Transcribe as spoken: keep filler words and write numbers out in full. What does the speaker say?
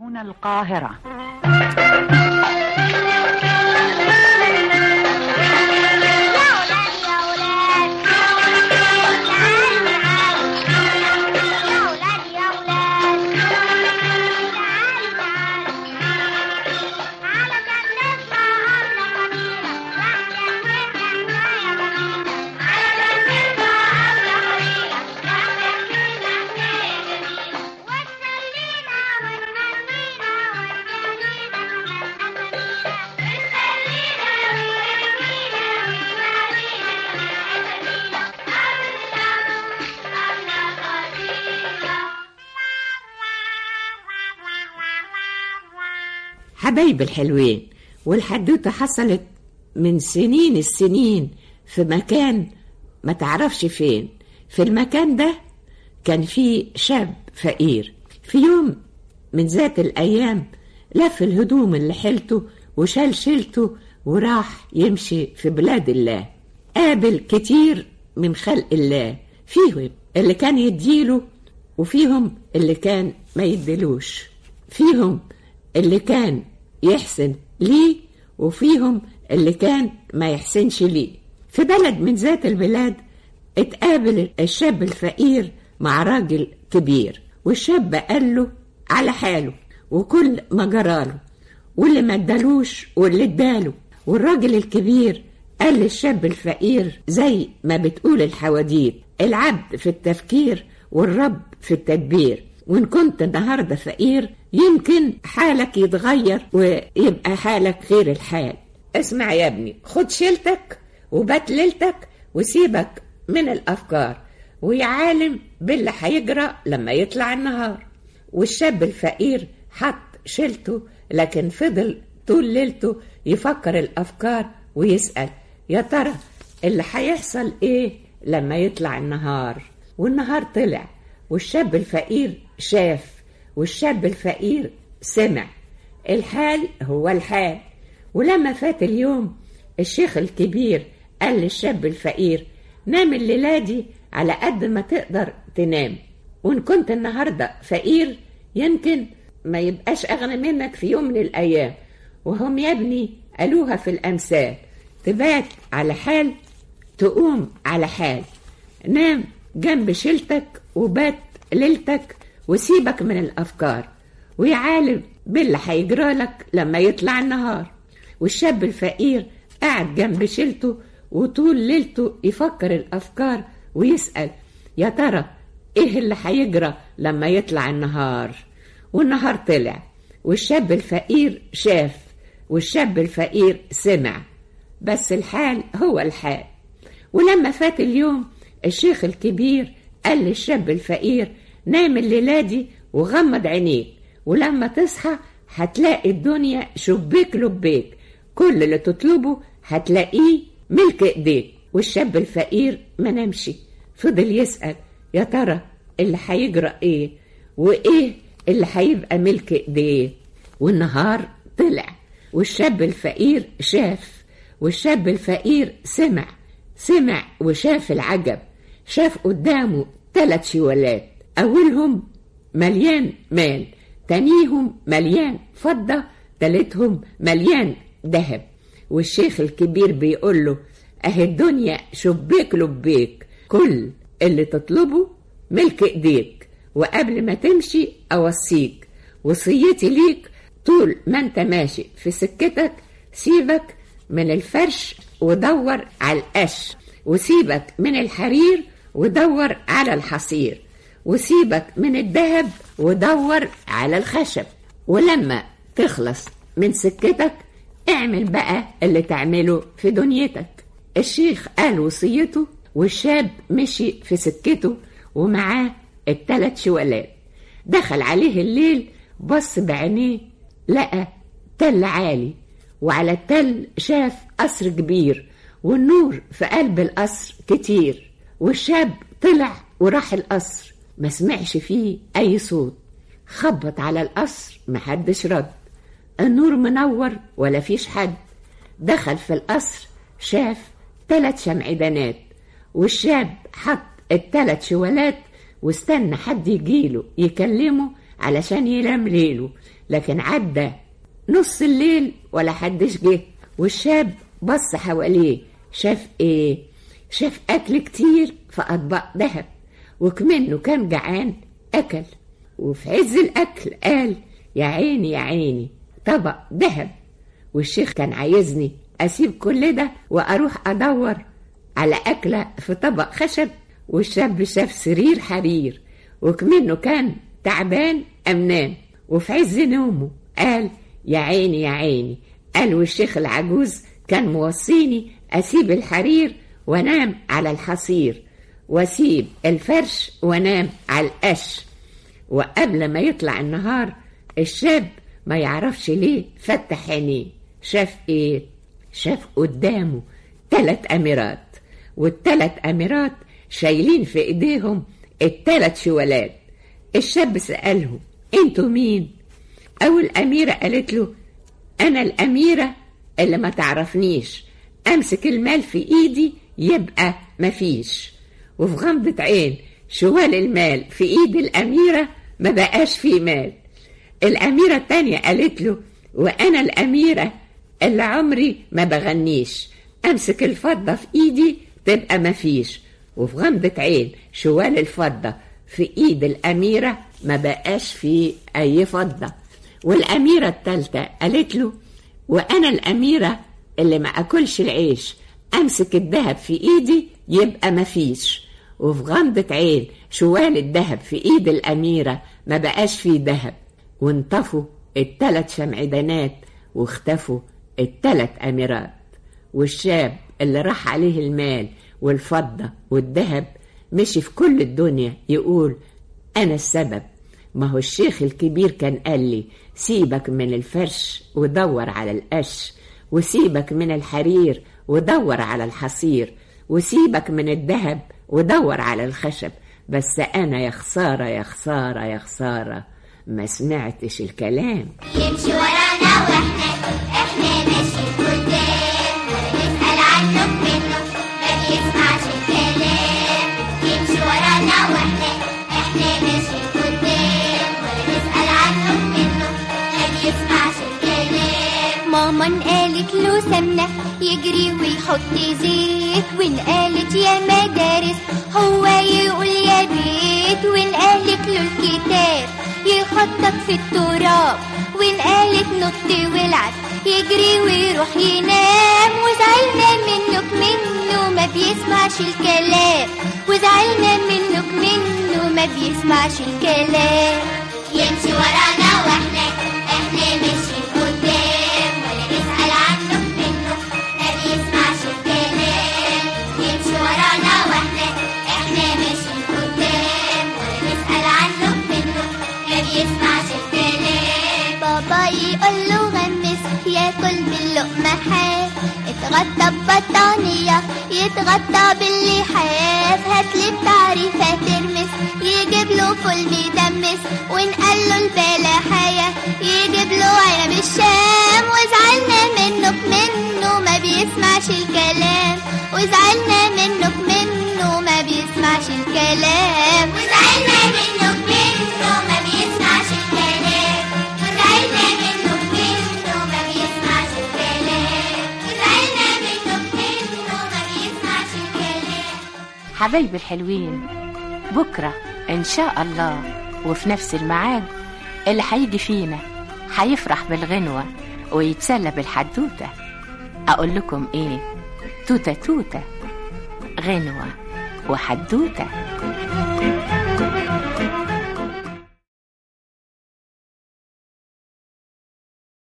هنا القاهرة. حبايب الحلوين، والحدوتة حصلت من سنين السنين في مكان ما تعرفش فين. في المكان ده كان فيه شاب فقير. في يوم من ذات الأيام لف الهدوم اللي حيلته وشال شيلته وراح يمشي في بلاد الله. قابل كتير من خلق الله، فيهم اللي كان يديله وفيهم اللي كان ما يديلوش، فيهم اللي كان يحسن ليه وفيهم اللي كان ما يحسنش ليه. في بلد من ذات البلاد اتقابل الشاب الفقير مع راجل كبير، والشاب قال له على حاله وكل ما جراله واللي ما ادالوش واللي اداله. والراجل الكبير قال للشاب الفقير زي ما بتقول الحواديت: العبد في التفكير والرب في التدبير، وإن كنت النهاردة فقير يمكن حالك يتغير ويبقى حالك غير الحال. اسمع يا ابني، خد شيلتك وبات ليلتك وسيبك من الأفكار، ويا عالم باللي هيجرى لما يطلع النهار. والشاب الفقير حط شيلته، لكن فضل طول ليلته يفكر الأفكار ويسأل يا ترى اللي هيحصل ايه لما يطلع النهار. والنهار طلع، والشاب الفقير شاف، والشاب الفقير سمع. الحال هو الحال. ولما فات اليوم الشيخ الكبير قال للشاب الفقير: نام الليلة دي على قد ما تقدر تنام، وإن كنت النهاردة فقير يمكن ما يبقاش أغنى منك في يوم من الأيام. وهم يا ابني قالوها في الأمثال: تبات على حال تقوم على حال. نام جنب شيلتك وبات ليلتك وسيبك من الأفكار، ويا عالم باللي هيجرالك لما يطلع النهار. والشاب الفقير قاعد جنب شيلته وطول ليلته يفكر الأفكار ويسأل يا ترى إيه اللي هيجرى لما يطلع النهار. والنهار طلع، والشاب الفقير شاف، والشاب الفقير سمع، بس الحال هو الحال. ولما فات اليوم الشيخ الكبير قال للشاب الفقير: نام الليلة دي وغمض عينيك، ولما تصحى هتلاقي الدنيا شبيك لبيك، كل اللي تطلبه هتلاقيه ملك ايديك. والشاب الفقير ما نمشي، فضل يسأل يا ترى اللي هيجرى ايه وايه اللي هيبقى ملك ايديه. والنهار طلع، والشاب الفقير شاف، والشاب الفقير سمع سمع وشاف العجب. شاف قدامه ثلاث شوالات، أولهم مليان مال، تانيهم مليان فضة، تالتهم مليان ذهب. والشيخ الكبير بيقول له: اهي الدنيا شبيك لبيك، كل اللي تطلبه ملك ايديك، وقبل ما تمشي اوصيك وصيتي ليك طول ما انت ماشي في سكتك سيبك من الفرش ودور على القش، وسيبك من الحرير ودور على الحصير، وسيبك من الذهب ودور على الخشب. ولما تخلص من سكتك اعمل بقى اللي تعمله في دنيتك. الشيخ قال وصيته، والشاب مشي في سكته ومعاه الثلاث شوالات. دخل عليه الليل، بص بعينيه لقى تل عالي، وعلى التل شاف قصر كبير، والنور في قلب القصر كتير. والشاب طلع وراح القصر، ما سمعش فيه اي صوت. خبط على القصر محدش رد، النور منور ولا فيش حد. دخل في القصر شاف ثلاث شمعدانات، والشاب حط الثلاث شوالات واستنى حد يجيله يكلمه علشان ينام ليله. لكن عدى نص الليل ولا حدش جه، والشاب بص حواليه شاف ايه؟ شاف اكل كتير في اطباق ذهب، وكمنه كان جعان اكل، وفي عز الاكل قال يا عيني يا عيني طبق ذهب، والشيخ كان عايزني اسيب كل ده واروح ادور على اكله في طبق خشب. والشاب شاف سرير حرير، وكمنه كان تعبان أم نام، وفي عز نومه قال يا عيني يا عيني. قال والشيخ العجوز كان موصيني أسيب الحرير وانام على الحصير، واسيب الفرش وانام على القش. وقبل ما يطلع النهار الشاب ما يعرفش ليه فتح عينيه، شاف ايه؟ شاف قدامه ثلاث أميرات، والثلاث أميرات شايلين في ايديهم الثلاث شوالات. الشاب سألهم انتوا مين؟ اول أميرة قالت له انا الأميرة اللي ما تعرفنيش، امسك المال في ايدي يبقى مفيش. وفي غمضة عين شوال المال في ايد الأميرة ما بقاش فيه مال. الأميرة التانية قالت له وانا الأميرة اللي عمري ما بغنيش، امسك الفضة في ايدي تبقى مفيش. وفي غمضة عين شوال الفضة في ايد الأميرة ما بقاش فيه اي فضة. والأميرة التالتة قالت له وانا الأميرة اللي ما اكلش العيش، امسك الذهب في ايدي يبقى مفيش. وفي غمضة عين شوال الذهب في ايد الأميرة ما بقاش فيه ذهب. وانطفوا الثلاث شمعدانات واختفوا الثلاث أميرات. والشاب اللي راح عليه المال والفضة والذهب مشي في كل الدنيا يقول أنا السبب. ما هو الشيخ الكبير كان قال لي سيبك من الفرش ودور على القش، وسيبك من الحرير ودور على الحصير، وسيبك من الذهب ودور على الخشب. بس أنا يا خسارة يا خسارة يا خسارة ما سمعتش الكلام. يمشي ورانا واحنا احنا ماشي قدام، ونسأل عنه منه ما بيسمعش الكلام. يمشي ورانا واحنا احنا ماشي قدام، ونسأل عنه منه ما بيسمعش الكلام. ماما قالت له سمنة يجري ويحط زيت، وإن قالت يا مدارس هو يقول يا بيت، وإن قالت له الكتاب يخطط في التراب، وإن قالت نط والعب يجري ويروح ينام. وزعلنا منك منه ما بيسمعش الكلام، وزعلنا منك منه ما بيسمعش الكلام. يمشي ورانا واحنا احنا ماشي قدام، ولا نسأل عنه منه ما بيسمعش الكلام. يمشي ورانا واحنا احنا ماشي قدام، ولا نسأل عنه منه ما بيسمعش الكلام. بابا يقول له غمس ياكل باللقمة حاف، اتغطى ببطانية يتغطى باللحاف. هاتلي بتعريفة ترمس يجيب له فول مدمس، وإن قال له البلحية يجيب له عنب الشام. وزعلنا منك منه ما بيسمعش الكلام، وزعلنا منك منه ما بيسمعش الكلام. وزعلنا منك منه ما بيسمعش الكلام، وزعلنا منك منه ما بيسمعش الكلام، وزعلنا منك منه ما بيسمعش الكلام. حبايبي الحلوين، بكرة إن شاء الله وفي نفس الميعاد اللي هيجي فينا هيفرح بالغنوة ويتسلى بالحدوتة. أقول لكم إيه؟ توتة توتة غنوة وحدوتة.